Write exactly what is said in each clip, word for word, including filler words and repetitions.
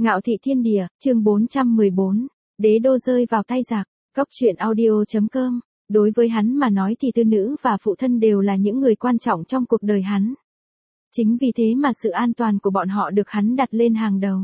Ngạo thị thiên địa, chương bốn trăm mười bốn, đế đô rơi vào tay giặc, cốc truyện audio.com, đối với hắn mà nói thì tư nữ và phụ thân đều là những người quan trọng trong cuộc đời hắn. Chính vì thế mà sự an toàn của bọn họ được hắn đặt lên hàng đầu.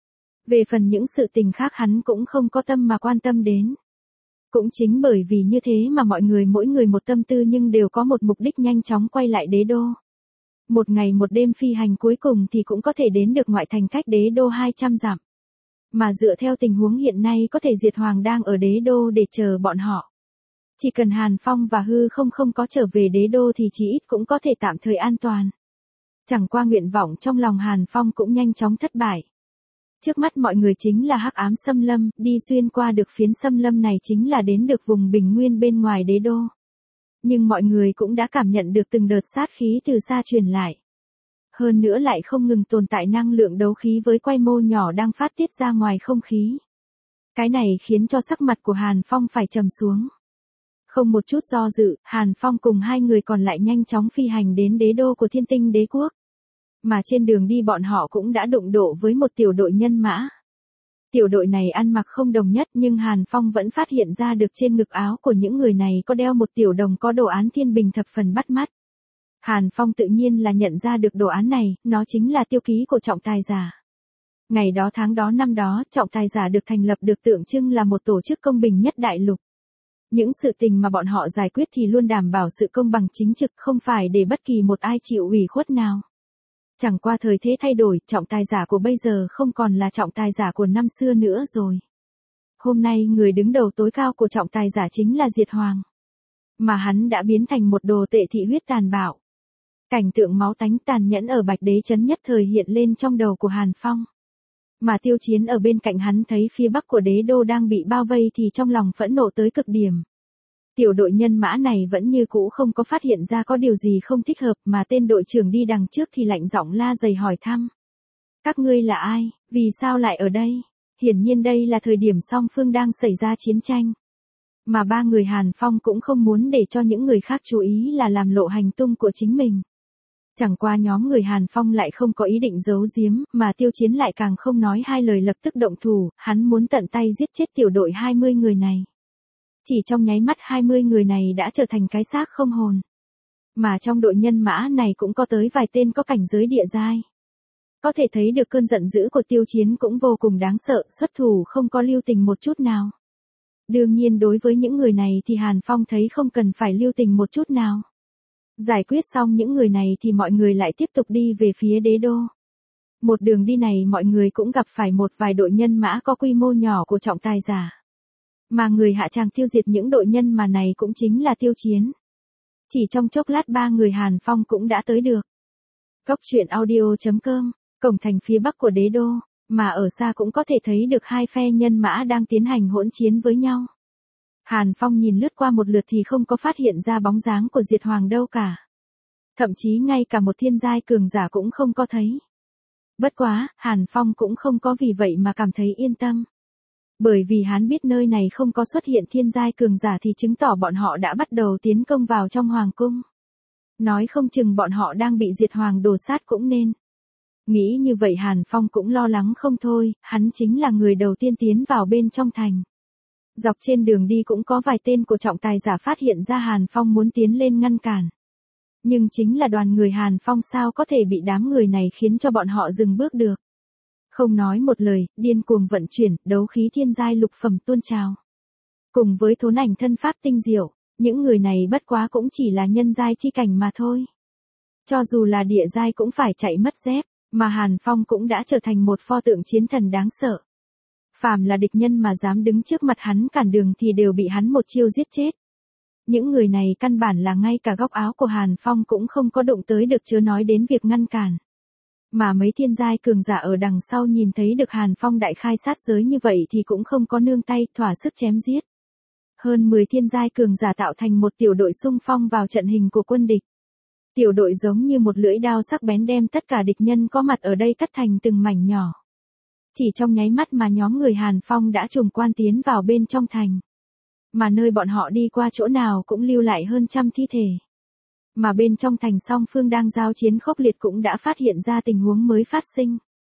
Về phần những sự tình khác hắn cũng không có tâm mà quan tâm đến. Cũng chính bởi vì như thế mà mọi người mỗi người một tâm tư nhưng đều có một mục đích nhanh chóng quay lại đế đô. Một ngày một đêm phi hành cuối cùng thì cũng có thể đến được ngoại thành cách đế đô hai trăm dặm. Mà dựa theo tình huống hiện nay có thể Diệt Hoàng đang ở đế đô để chờ bọn họ. Chỉ cần Hàn Phong và Hư không không có trở về đế đô thì chỉ ít cũng có thể tạm thời an toàn. Chẳng qua nguyện vọng trong lòng Hàn Phong cũng nhanh chóng thất bại. Trước mắt mọi người chính là hắc ám xâm lâm, đi xuyên qua được phiến xâm lâm này chính là đến được vùng bình nguyên bên ngoài đế đô. Nhưng mọi người cũng đã cảm nhận được từng đợt sát khí từ xa truyền lại. Hơn nữa lại không ngừng tồn tại năng lượng đấu khí với quy mô nhỏ đang phát tiết ra ngoài không khí. Cái này khiến cho sắc mặt của Hàn Phong phải trầm xuống. Không một chút do dự, Hàn Phong cùng hai người còn lại nhanh chóng phi hành đến đế đô của Thiên Tinh Đế Quốc. Mà trên đường đi bọn họ cũng đã đụng độ với một tiểu đội nhân mã. Tiểu đội này ăn mặc không đồng nhất nhưng Hàn Phong vẫn phát hiện ra được trên ngực áo của những người này có đeo một tiểu đồng có đồ án thiên bình thập phần bắt mắt. Hàn Phong tự nhiên là nhận ra được đồ án này, nó chính là tiêu ký của trọng tài giả. Ngày đó tháng đó năm đó, trọng tài giả được thành lập được tượng trưng là một tổ chức công bình nhất đại lục. Những sự tình mà bọn họ giải quyết thì luôn đảm bảo sự công bằng chính trực, không phải để bất kỳ một ai chịu ủy khuất nào. Chẳng qua thời thế thay đổi, trọng tài giả của bây giờ không còn là trọng tài giả của năm xưa nữa rồi. Hôm nay người đứng đầu tối cao của trọng tài giả chính là Diệt Hoàng. Mà hắn đã biến thành một đồ tệ thị huyết tàn bạo. Cảnh tượng máu tánh tàn nhẫn ở Bạch Đế Trấn nhất thời hiện lên trong đầu của Hàn Phong. Mà Tiêu Chiến ở bên cạnh hắn thấy phía bắc của đế đô đang bị bao vây thì trong lòng phẫn nộ tới cực điểm. Tiểu đội nhân mã này vẫn như cũ không có phát hiện ra có điều gì không thích hợp mà tên đội trưởng đi đằng trước thì lạnh giọng la dày hỏi thăm. Các ngươi là ai, vì sao lại ở đây? Hiển nhiên đây là thời điểm song phương đang xảy ra chiến tranh. Mà ba người Hàn Phong cũng không muốn để cho những người khác chú ý là làm lộ hành tung của chính mình. Chẳng qua nhóm người Hàn Phong lại không có ý định giấu giếm, mà Tiêu Chiến lại càng không nói hai lời lập tức động thủ, hắn muốn tận tay giết chết tiểu đội hai mươi người này. Chỉ trong nháy mắt hai mươi người này đã trở thành cái xác không hồn. Mà trong đội nhân mã này cũng có tới vài tên có cảnh giới địa giai. Có thể thấy được cơn giận dữ của Tiêu Chiến cũng vô cùng đáng sợ, xuất thủ không có lưu tình một chút nào. Đương nhiên đối với những người này thì Hàn Phong thấy không cần phải lưu tình một chút nào. Giải quyết xong những người này thì mọi người lại tiếp tục đi về phía đế đô. Một đường đi này mọi người cũng gặp phải một vài đội nhân mã có quy mô nhỏ của trọng tài giả. Mà người hạ tràng tiêu diệt những đội nhân mà này cũng chính là Tiêu Chiến. Chỉ trong chốc lát ba người Hàn Phong cũng đã tới được. Cốc truyện audio.com, cổng thành phía bắc của đế đô, mà ở xa cũng có thể thấy được hai phe nhân mã đang tiến hành hỗn chiến với nhau. Hàn Phong nhìn lướt qua một lượt thì không có phát hiện ra bóng dáng của Diệt Hoàng đâu cả. Thậm chí ngay cả một thiên giai cường giả cũng không có thấy. Bất quá, Hàn Phong cũng không có vì vậy mà cảm thấy yên tâm. Bởi vì hắn biết nơi này không có xuất hiện thiên giai cường giả thì chứng tỏ bọn họ đã bắt đầu tiến công vào trong hoàng cung. Nói không chừng bọn họ đang bị Diệt Hoàng đổ sát cũng nên. Nghĩ như vậy Hàn Phong cũng lo lắng không thôi, hắn chính là người đầu tiên tiến vào bên trong thành. Dọc trên đường đi cũng có vài tên của trọng tài giả phát hiện ra Hàn Phong muốn tiến lên ngăn cản. Nhưng chính là đoàn người Hàn Phong sao có thể bị đám người này khiến cho bọn họ dừng bước được. Không nói một lời, điên cuồng vận chuyển, đấu khí thiên giai lục phẩm tuôn trào. Cùng với thốn ảnh thân pháp tinh diệu, những người này bất quá cũng chỉ là nhân giai chi cảnh mà thôi. Cho dù là địa giai cũng phải chạy mất dép, mà Hàn Phong cũng đã trở thành một pho tượng chiến thần đáng sợ. Phàm là địch nhân mà dám đứng trước mặt hắn cản đường thì đều bị hắn một chiêu giết chết. Những người này căn bản là ngay cả góc áo của Hàn Phong cũng không có đụng tới được chớ nói đến việc ngăn cản. Mà mấy thiên giai cường giả ở đằng sau nhìn thấy được Hàn Phong đại khai sát giới như vậy thì cũng không có nương tay, thỏa sức chém giết. Hơn mười thiên giai cường giả tạo thành một tiểu đội xung phong vào trận hình của quân địch. Tiểu đội giống như một lưỡi đao sắc bén đem tất cả địch nhân có mặt ở đây cắt thành từng mảnh nhỏ. Chỉ trong nháy mắt mà nhóm người Hàn Phong đã trùng quan tiến vào bên trong thành. Mà nơi bọn họ đi qua chỗ nào cũng lưu lại hơn trăm thi thể. Mà bên trong thành song phương đang giao chiến khốc liệt cũng đã phát hiện ra tình huống mới phát sinh.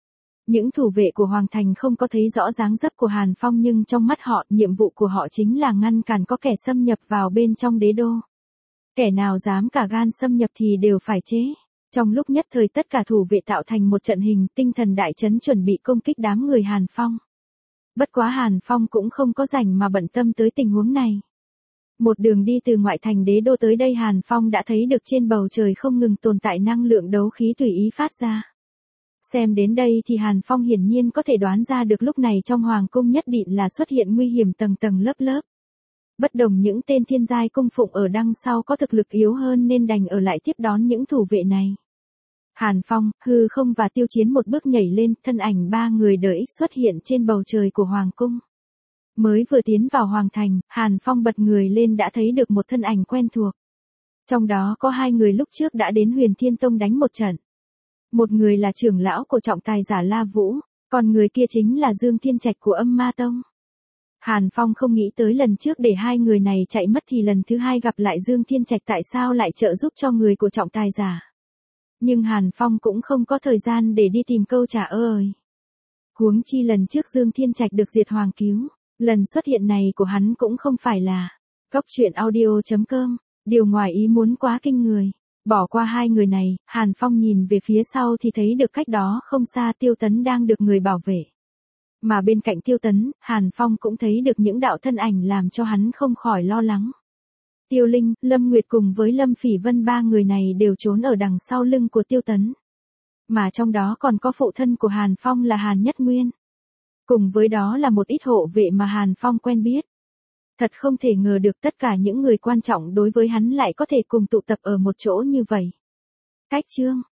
Những thủ vệ của Hoàng Thành không có thấy rõ dáng dấp của Hàn Phong nhưng trong mắt họ, nhiệm vụ của họ chính là ngăn cản có kẻ xâm nhập vào bên trong đế đô. Kẻ nào dám cả gan xâm nhập thì đều phải chế. Trong lúc nhất thời tất cả thủ vệ tạo thành một trận hình tinh thần đại chấn chuẩn bị công kích đám người Hàn Phong. Bất quá Hàn Phong cũng không có rảnh mà bận tâm tới tình huống này. Một đường đi từ ngoại thành đế đô tới đây Hàn Phong đã thấy được trên bầu trời không ngừng tồn tại năng lượng đấu khí tùy ý phát ra. Xem đến đây thì Hàn Phong hiển nhiên có thể đoán ra được lúc này trong hoàng cung nhất định là xuất hiện nguy hiểm tầng tầng lớp lớp. Bất đồng những tên thiên giai cung phụng ở đằng sau có thực lực yếu hơn nên đành ở lại tiếp đón những thủ vệ này. Hàn Phong, hư không và Tiêu Chiến một bước nhảy lên, thân ảnh ba người đỡ ích xuất hiện trên bầu trời của hoàng cung. Mới vừa tiến vào hoàng thành, Hàn Phong bật người lên đã thấy được một thân ảnh quen thuộc. Trong đó có hai người lúc trước đã đến Huyền Thiên Tông đánh một trận. Một người là trưởng lão của trọng tài giả La Vũ, còn người kia chính là Dương Thiên Trạch của Âm Ma Tông. Hàn Phong không nghĩ tới lần trước để hai người này chạy mất thì lần thứ hai gặp lại Dương Thiên Trạch tại sao lại trợ giúp cho người của trọng tài giả. Nhưng Hàn Phong cũng không có thời gian để đi tìm câu trả lời. Huống chi lần trước Dương Thiên Trạch được diệt hoàng cứu, lần xuất hiện này của hắn cũng không phải là Cốc Truyện Audio chấm com, điều ngoài ý muốn quá kinh người. Bỏ qua hai người này, Hàn Phong nhìn về phía sau thì thấy được cách đó không xa Tiêu Tấn đang được người bảo vệ. Mà bên cạnh Tiêu Tấn, Hàn Phong cũng thấy được những đạo thân ảnh làm cho hắn không khỏi lo lắng. Tiêu Linh, Lâm Nguyệt cùng với Lâm Phỉ Vân ba người này đều trốn ở đằng sau lưng của Tiêu Tấn. Mà trong đó còn có phụ thân của Hàn Phong là Hàn Nhất Nguyên. Cùng với đó là một ít hộ vệ mà Hàn Phong quen biết. Thật không thể ngờ được tất cả những người quan trọng đối với hắn lại có thể cùng tụ tập ở một chỗ như vậy. Cách chương